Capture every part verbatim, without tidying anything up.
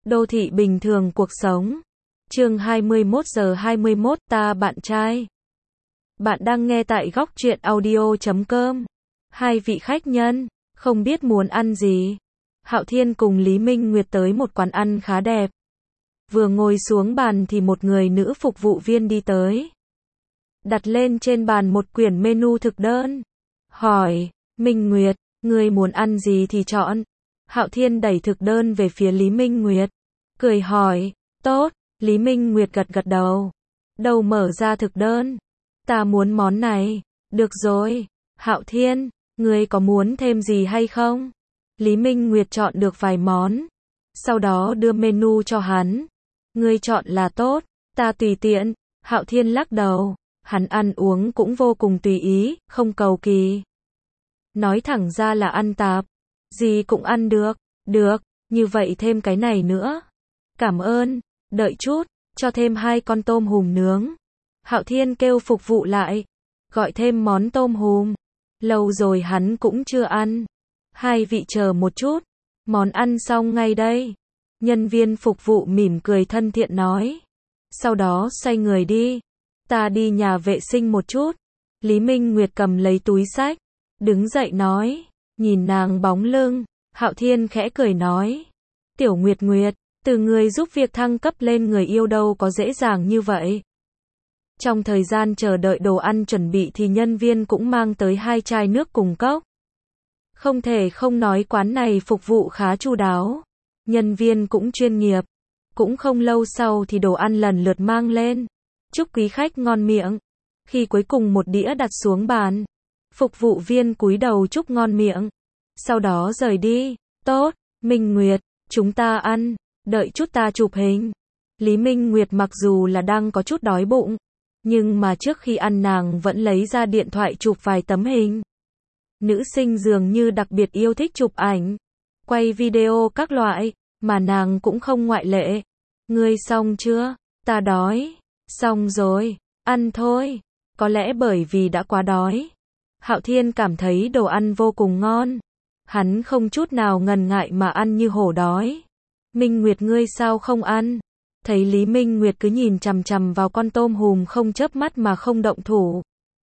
Đô thị bình thường cuộc sống. Chương hai mươi mốt giờ hai mươi mốt ta bạn trai. Bạn đang nghe tại góc truyện audio chấm com. Hai vị khách nhân, không biết muốn ăn gì. Hạo Thiên cùng Lý Minh Nguyệt tới một quán ăn khá đẹp. Vừa ngồi xuống bàn thì một người nữ phục vụ viên đi tới. Đặt lên trên bàn một quyển menu thực đơn. Hỏi, Minh Nguyệt, ngươi muốn ăn gì thì chọn. Hạo Thiên đẩy thực đơn về phía Lý Minh Nguyệt. Cười hỏi, tốt, Lý Minh Nguyệt gật gật đầu. Đầu mở ra thực đơn. Ta muốn món này. Được rồi, Hạo Thiên, ngươi có muốn thêm gì hay không? Lý Minh Nguyệt chọn được vài món. Sau đó đưa menu cho hắn. Ngươi chọn là tốt, ta tùy tiện. Hạo Thiên lắc đầu. Hắn ăn uống cũng vô cùng tùy ý, không cầu kỳ. Nói thẳng ra là ăn tạp. Gì cũng ăn được. Được, như vậy thêm cái này nữa. Cảm ơn, đợi chút, cho thêm hai con tôm hùm nướng. Hạo Thiên kêu phục vụ lại. Gọi thêm món tôm hùm. Lâu rồi hắn cũng chưa ăn. Hai vị chờ một chút. Món ăn xong ngay đây. Nhân viên phục vụ mỉm cười thân thiện nói. Sau đó xoay người đi. Ta đi nhà vệ sinh một chút. Lý Minh Nguyệt cầm lấy túi xách. Đứng dậy nói. Nhìn nàng bóng lưng. Hạo Thiên khẽ cười nói. Tiểu Nguyệt Nguyệt, từ người giúp việc thăng cấp lên người yêu đâu có dễ dàng như vậy. Trong thời gian chờ đợi đồ ăn chuẩn bị thì nhân viên cũng mang tới hai chai nước cùng cốc. Không thể không nói quán này phục vụ khá chu đáo. Nhân viên cũng chuyên nghiệp. Cũng không lâu sau thì đồ ăn lần lượt mang lên. Chúc quý khách ngon miệng. Khi cuối cùng một đĩa đặt xuống bàn, phục vụ viên cúi đầu chúc ngon miệng. Sau đó rời đi. Tốt, Minh Nguyệt, chúng ta ăn, đợi chút ta chụp hình. Lý Minh Nguyệt mặc dù là đang có chút đói bụng, nhưng mà trước khi ăn nàng vẫn lấy ra điện thoại chụp vài tấm hình. Nữ sinh dường như đặc biệt yêu thích chụp ảnh, quay video các loại, mà nàng cũng không ngoại lệ. Ngươi xong chưa? Ta đói. Xong rồi, ăn thôi. Có lẽ bởi vì đã quá đói. Hạo Thiên cảm thấy đồ ăn vô cùng ngon. Hắn không chút nào ngần ngại mà ăn như hổ đói. Minh Nguyệt ngươi sao không ăn? Thấy Lý Minh Nguyệt cứ nhìn chằm chằm vào con tôm hùm không chớp mắt mà không động thủ.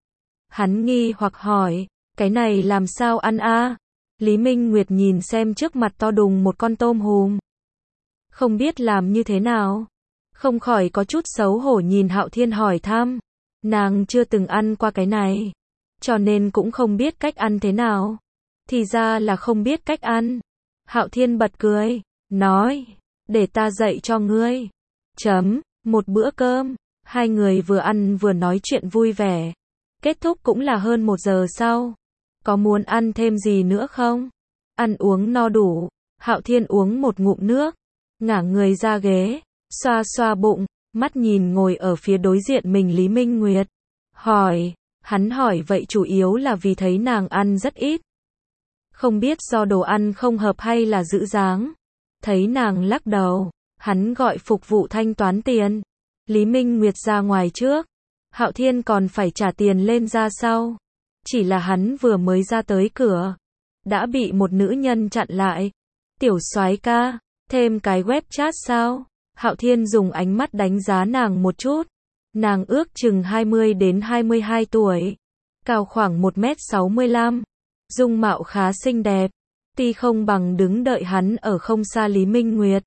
Hắn nghi hoặc hỏi, cái này làm sao ăn a? Lý Minh Nguyệt nhìn xem trước mặt to đùng một con tôm hùm. Không biết làm như thế nào. Không khỏi có chút xấu hổ nhìn Hạo Thiên hỏi thăm. Nàng chưa từng ăn qua cái này, cho nên cũng không biết cách ăn thế nào. Thì ra là không biết cách ăn. Hạo Thiên bật cười, nói, để ta dạy cho ngươi. Chấm, một bữa cơm, hai người vừa ăn vừa nói chuyện vui vẻ. Kết thúc cũng là hơn một giờ sau. Có muốn ăn thêm gì nữa không? Ăn uống no đủ. Hạo Thiên uống một ngụm nước, ngả người ra ghế, xoa xoa bụng, mắt nhìn ngồi ở phía đối diện mình Lý Minh Nguyệt. Hỏi, hắn hỏi vậy chủ yếu là vì thấy nàng ăn rất ít. Không biết do đồ ăn không hợp hay là giữ dáng. Thấy nàng lắc đầu, hắn gọi phục vụ thanh toán tiền. Lý Minh Nguyệt ra ngoài trước. Hạo Thiên còn phải trả tiền lên ra sau. Chỉ là hắn vừa mới ra tới cửa, đã bị một nữ nhân chặn lại. Tiểu soái ca, thêm cái web chat sao? Hạo Thiên dùng ánh mắt đánh giá nàng một chút. Nàng ước chừng hai mươi đến hai mươi hai tuổi. Cao khoảng một mét sáu mươi lăm. Dung mạo khá xinh đẹp. Tuy không bằng đứng đợi hắn ở không xa Lý Minh Nguyệt,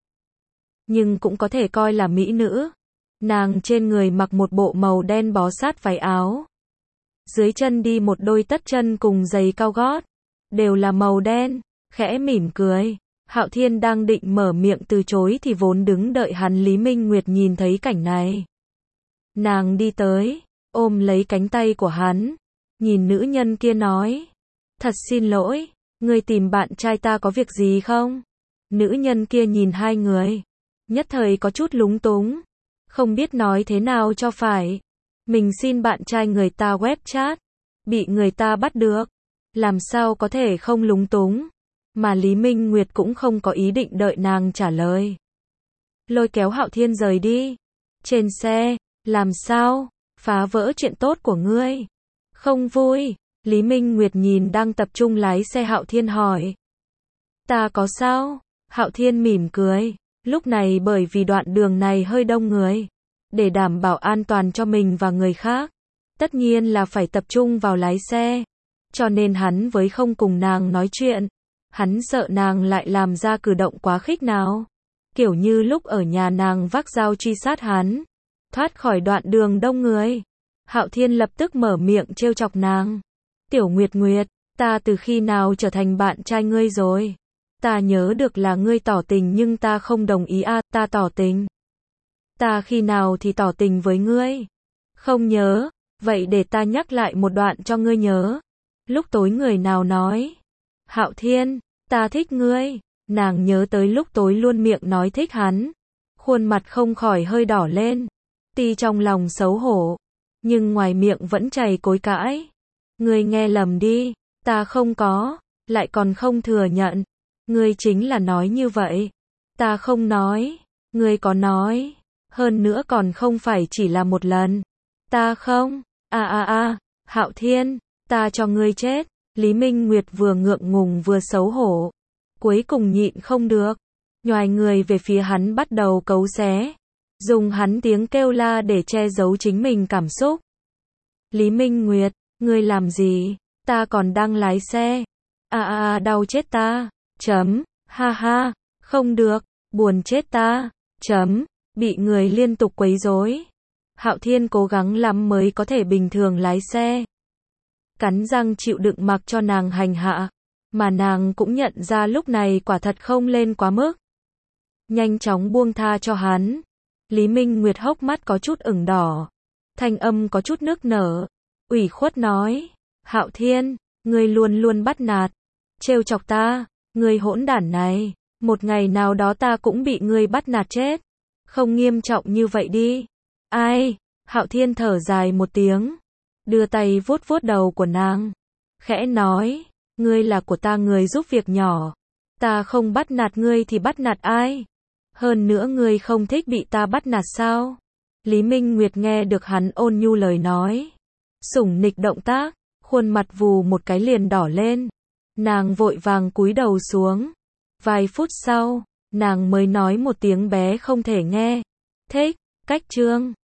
nhưng cũng có thể coi là mỹ nữ. Nàng trên người mặc một bộ màu đen bó sát váy áo. Dưới chân đi một đôi tất chân cùng giày cao gót. Đều là màu đen. Khẽ mỉm cười. Hạo Thiên đang định mở miệng từ chối thì vốn đứng đợi hắn Lý Minh Nguyệt nhìn thấy cảnh này. Nàng đi tới, ôm lấy cánh tay của hắn. Nhìn nữ nhân kia nói. Thật xin lỗi, ngươi tìm bạn trai ta có việc gì không? Nữ nhân kia nhìn hai người. Nhất thời có chút lúng túng. Không biết nói thế nào cho phải. Mình xin bạn trai người ta web chat. Bị người ta bắt được. Làm sao có thể không lúng túng. Mà Lý Minh Nguyệt cũng không có ý định đợi nàng trả lời. Lôi kéo Hạo Thiên rời đi. Trên xe, làm sao? Phá vỡ chuyện tốt của ngươi. Không vui. Lý Minh Nguyệt nhìn đang tập trung lái xe Hạo Thiên hỏi. Ta có sao? Hạo Thiên mỉm cười. Lúc này bởi vì đoạn đường này hơi đông người, để đảm bảo an toàn cho mình và người khác, tất nhiên là phải tập trung vào lái xe. Cho nên hắn với không cùng nàng nói chuyện. Hắn sợ nàng lại làm ra cử động quá khích nào. Kiểu như lúc ở nhà nàng vác dao truy sát hắn. Thoát khỏi đoạn đường đông người. Hạo Thiên lập tức mở miệng trêu chọc nàng. Tiểu Nguyệt Nguyệt, ta từ khi nào trở thành bạn trai ngươi rồi? Ta nhớ được là ngươi tỏ tình nhưng ta không đồng ý à, ta tỏ tình. Ta khi nào thì tỏ tình với ngươi? Không nhớ, vậy để ta nhắc lại một đoạn cho ngươi nhớ. Lúc tối người nào nói? Hạo Thiên, ta thích ngươi. Nàng nhớ tới lúc tối luôn miệng nói thích hắn. Khuôn mặt không khỏi hơi đỏ lên. Tuy trong lòng xấu hổ, nhưng ngoài miệng vẫn chảy cối cãi. Ngươi nghe lầm đi, ta không có, lại còn không thừa nhận. Ngươi chính là nói như vậy. Ta không nói, ngươi có nói. Hơn nữa còn không phải chỉ là một lần. Ta không, a a a, Hạo Thiên, ta cho ngươi chết. Lý Minh Nguyệt vừa ngượng ngùng vừa xấu hổ. Cuối cùng nhịn không được. Nhoài người về phía hắn bắt đầu cấu xé. Dùng hắn tiếng kêu la để che giấu chính mình cảm xúc. Lý Minh Nguyệt, ngươi làm gì? Ta còn đang lái xe. A a a, đau chết ta. Chấm, ha ha, không được, buồn chết ta. Chấm, bị người liên tục quấy rối. Hạo Thiên cố gắng lắm mới có thể bình thường lái xe. Cắn răng chịu đựng mặc cho nàng hành hạ. Mà nàng cũng nhận ra lúc này quả thật không lên quá mức. Nhanh chóng buông tha cho hắn. Lý Minh Nguyệt hốc mắt có chút ửng đỏ. Thanh âm có chút nức nở. Ủy khuất nói. Hạo Thiên, ngươi luôn luôn bắt nạt. Trêu chọc ta. Ngươi hỗn đản này. Một ngày nào đó ta cũng bị ngươi bắt nạt chết. Không nghiêm trọng như vậy đi. Ai? Hạo Thiên thở dài một tiếng. Đưa tay vuốt vuốt đầu của nàng. Khẽ nói. Ngươi là của ta người giúp việc nhỏ. Ta không bắt nạt ngươi thì bắt nạt ai? Hơn nữa ngươi không thích bị ta bắt nạt sao? Lý Minh Nguyệt nghe được hắn ôn nhu lời nói. Sủng nịch động tác. Khuôn mặt vù một cái liền đỏ lên. Nàng vội vàng cúi đầu xuống. Vài phút sau, nàng mới nói một tiếng bé không thể nghe. Thích, cách chương.